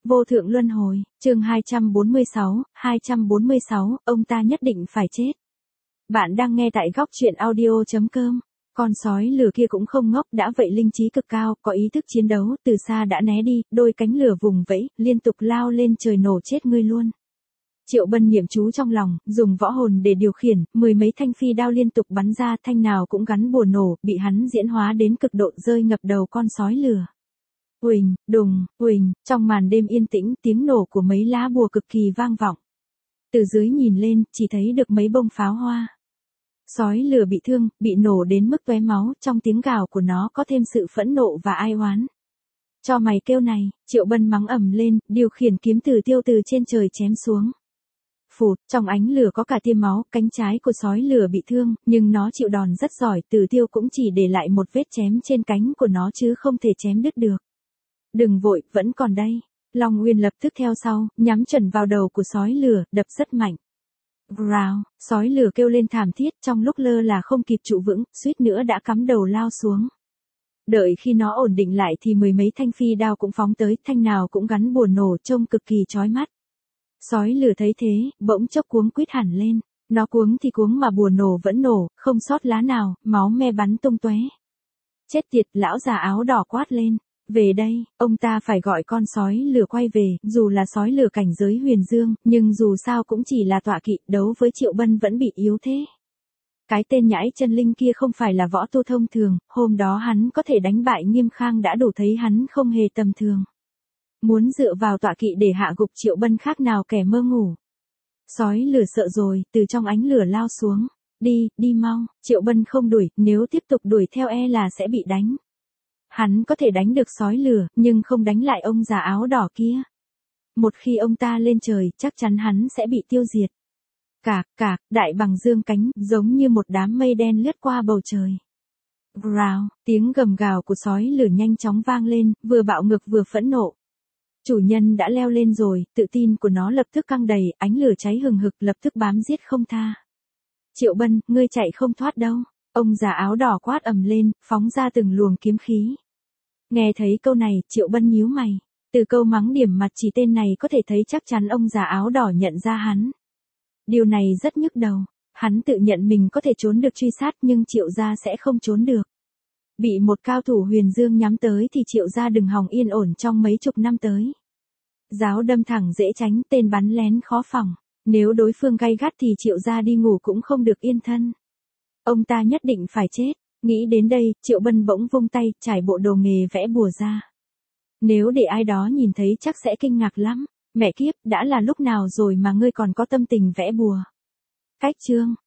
Vô thượng luân hồi, chương 246, ông ta nhất định phải chết. Bạn đang nghe tại góc truyện audio.com. Con sói lửa kia cũng không ngốc, đã vậy linh trí cực cao, có ý thức chiến đấu, từ xa đã né đi, đôi cánh lửa vùng vẫy, liên tục lao lên trời nổ chết ngươi luôn. Triệu Bân niệm chú trong lòng, dùng võ hồn để điều khiển, mười mấy thanh phi đao liên tục bắn ra, thanh nào cũng gắn bùa nổ, bị hắn diễn hóa đến cực độ rơi ngập đầu con sói lửa. Huỳnh, đùng, huỳnh, trong màn đêm yên tĩnh, tiếng nổ của mấy lá bùa cực kỳ vang vọng. Từ dưới nhìn lên, chỉ thấy được mấy bông pháo hoa. Sói lửa bị thương, bị nổ đến mức tóe máu, trong tiếng gào của nó có thêm sự phẫn nộ và ai oán. Cho mày kêu này, Triệu Bân mắng ầm lên, điều khiển kiếm tử tiêu từ trên trời chém xuống. Phụt, trong ánh lửa có cả tia máu, cánh trái của sói lửa bị thương, nhưng nó chịu đòn rất giỏi, Tử Tiêu cũng chỉ để lại một vết chém trên cánh của nó chứ không thể chém đứt được. Đừng vội, vẫn còn đây. Long Uyên lập tức theo sau, nhắm chuẩn vào đầu của sói lửa, đập rất mạnh. Rào, sói lửa kêu lên thảm thiết, trong lúc lơ là không kịp trụ vững, suýt nữa đã cắm đầu lao xuống. Đợi khi nó ổn định lại thì mười mấy thanh phi đao cũng phóng tới, thanh nào cũng gắn bùa nổ, trông cực kỳ chói mắt. Sói lửa thấy thế, bỗng chốc cuống quýt hẳn lên. Nó cuống thì cuống mà bùa nổ vẫn nổ, không sót lá nào, máu me bắn tung tóe. Chết tiệt, lão già áo đỏ quát lên. Về đây, ông ta phải gọi con sói lửa quay về, dù là sói lửa cảnh giới huyền dương, nhưng dù sao cũng chỉ là tọa kỵ, đấu với Triệu Bân vẫn bị yếu thế. Cái tên nhãi chân linh kia không phải là võ tu thông thường, hôm đó hắn có thể đánh bại Nghiêm Khang đã đủ thấy hắn không hề tầm thường. Muốn dựa vào tọa kỵ để hạ gục Triệu Bân khác nào kẻ mơ ngủ. Sói lửa sợ rồi, từ trong ánh lửa lao xuống. Đi, đi mau, Triệu Bân không đuổi, nếu tiếp tục đuổi theo e là sẽ bị đánh. Hắn có thể đánh được sói lửa, nhưng không đánh lại ông già áo đỏ kia. Một khi ông ta lên trời, chắc chắn hắn sẽ bị tiêu diệt. Cạc, đại bằng dương cánh, giống như một đám mây đen lướt qua bầu trời. Rào, tiếng gầm gào của sói lửa nhanh chóng vang lên, vừa bạo ngược vừa phẫn nộ. Chủ nhân đã leo lên rồi, tự tin của nó lập tức căng đầy, ánh lửa cháy hừng hực lập tức bám giết không tha. Triệu Bân, ngươi chạy không thoát đâu. Ông già áo đỏ quát ầm lên, phóng ra từng luồng kiếm khí. Nghe thấy câu này, Triệu Bân nhíu mày. Từ câu mắng điểm mặt chỉ tên này có thể thấy chắc chắn ông già áo đỏ nhận ra hắn. Điều này rất nhức đầu. Hắn tự nhận mình có thể trốn được truy sát nhưng Triệu gia sẽ không trốn được. Bị một cao thủ huyền dương nhắm tới thì Triệu gia đừng hòng yên ổn trong mấy chục năm tới. Giáo đâm thẳng dễ tránh, tên bắn lén khó phòng. Nếu đối phương gay gắt thì Triệu gia đi ngủ cũng không được yên thân. Ông ta nhất định phải chết. Nghĩ đến đây, Triệu Bân bỗng vung tay, trải bộ đồ nghề vẽ bùa ra. Nếu để ai đó nhìn thấy chắc sẽ kinh ngạc lắm. Mẹ kiếp, đã là lúc nào rồi mà ngươi còn có tâm tình vẽ bùa. Cách chương.